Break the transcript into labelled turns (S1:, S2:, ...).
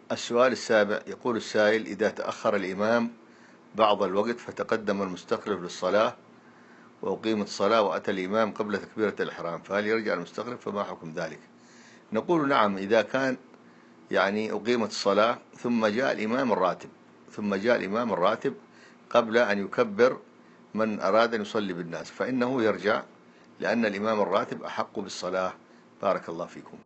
S1: السؤال السابع يقول السائل: إذا تأخر الإمام بعض الوقت فتقدم المستخلف للصلاة وأقيمت الصلاة وأتى الإمام قبل تكبيرة الإحرام، فهل يرجع المستخلف؟ فما حكم ذلك؟ نقول نعم، إذا كان أقيمت الصلاة ثم جاء الإمام الراتب قبل أن يكبر من أراد أن يصلي بالناس، فإنه يرجع، لأن الإمام الراتب أحق بالصلاة. بارك الله فيكم.